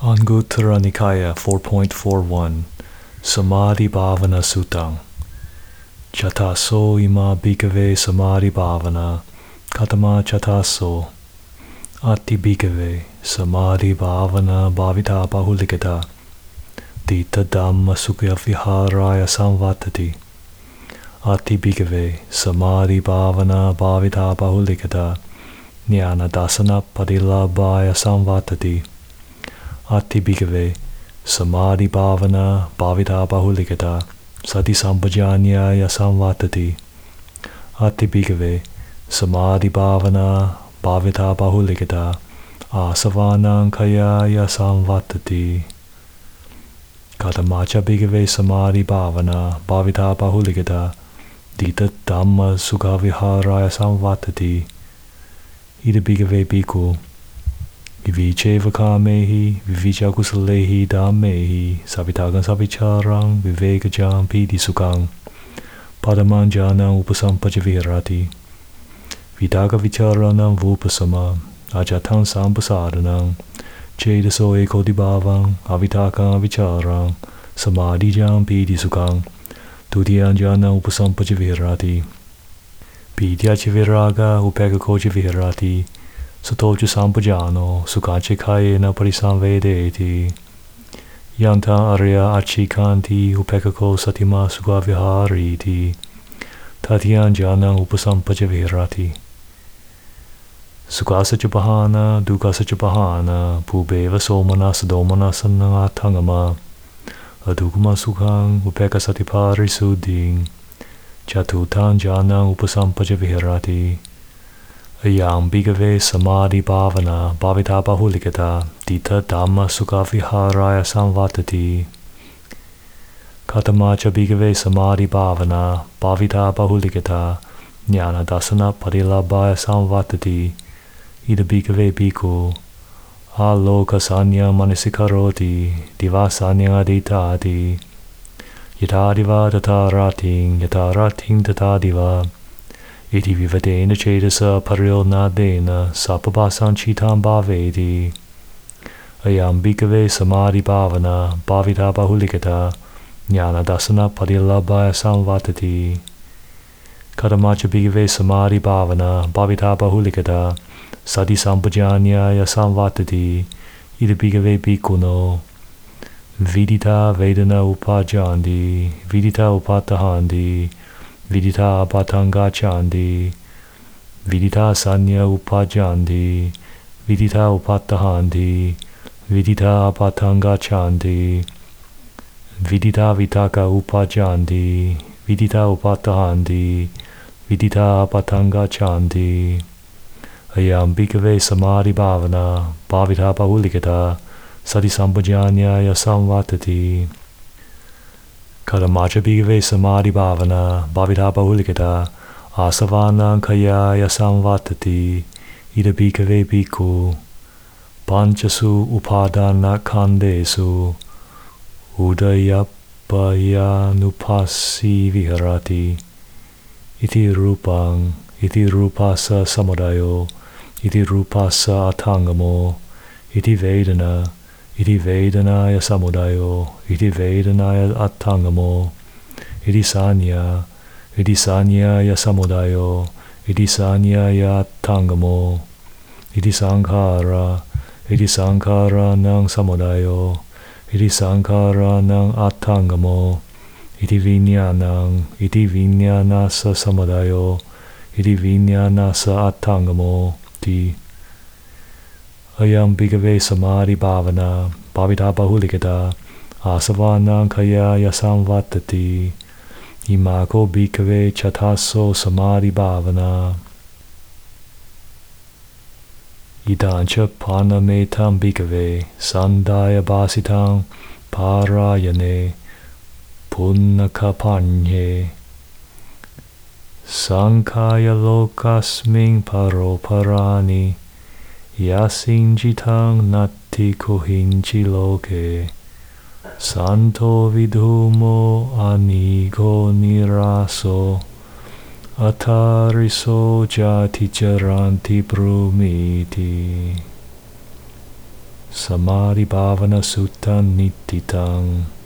Anguttara Nikaya 4.41 Samadhi Bhavana Sutang Chataso ima bhikave samadhi bhavana katama chataso ati bhikave samadhi bhavana bhavita bahulikata dita dhamma sukya viharaya samvatati ati bhikave samadhi bhavana bhavita bahulikata jnana dasana padilabhaya samvatati ati bhikave samadhi bhavana bhavita bahulikata sati sampajanyaya samvatati ati bhikave samadhi bhavana bhavita bahulikata asavanang kayaya samvatati katamacha bhikave samadhi bhavana bhavita bahulikata dita dhamma sukha viharaya samvatati ida bhikave bhikkhu Vivicheva kamehi, vivicha kusalehi dhammehi, savitagang savicharang, vivekajam piti sukang, padamanjanang upasampaja viharati, vidaga vicharanang vupasama, ajatang sampasadanang, chedaso ekodibhavang, avitakang vicharang, samadhijam piti sukang, tudyanjanang upasampaja viharati, pidyacha viraga upekakoja viharati, Satoja sampajano sukache kayena parisamvedeti yanta arya achikanti upekako satima sukha vihariti tatyan janang upasampaja viharati sukasa chapahana dukasa chapahana pubeva somanas domanasana atangama adukuma sukhang upeka satipari suddhing chatutan janang upasampaja viharati Ayam bhikave samadhi bhavana bhavita bahulikata dita dhamma sukha viharaya samvatati katamacha bhikave samadhi bhavana bhavita bahulikata jnana dasana padilabhaya samvatati ida bhikave bhikkhu aloka sanya manasikaroti divasanya aditati yatadiva tatarating yatarating tatadiva Iti vivadena cedasa parilnadena sapabasan chitam bhavedi Ayam bhikave samadhi bhavana bhavita bahulikata jnana dasana padilabhaya samvatati Katamacha bhikave samadhi bhavana bhavita bahulikata sati sampajanyaya samvatati ida bhikave bhikkhuno vidita vedana upajandi vidita upatahandi Vidita apatanga chandi, vidita sanya upajandi, vidita upatahandi, vidita apatanga chandi, vidita vitaka upajandi, vidita upatahandi, vidita apatanga chandi. Ayam bhikave samadhi bhavana, bhavita bahulikata, sati sampajanyaya samvatati. Katamacha bhikave samadhi bhavana bhavita bahulikata asavanang kayaya samvatati ida bhikave bhikkhu panchasu upadana khandesu udayapayanupasi viharati iti rupasa samudayo iti rupasa atangamo iti vedana Iti vedanaya samudayo, iti vedanaya attangamo, iti sanyaya samudayo, iti sanyaya attangamo, iti sankhara nang samudayo, iti sankhara nang attangamo, iti vinyanasa samudayo, iti vinyanasa attangamo, ti Ayam bhikave samadhi bhavana bhavita bahulikata asavanang kayaya samvatati imako bhikave chataso samadhi bhavana idancha panametam bhikave sandaya basitang parayane punnakapanye sankhaya lokasming paroparani Yasinjitang natti kohinchi loke Santo vidumo anigo niraso Atariso jati charanti brumiti Samadhi Bhavana Sutta Nititang.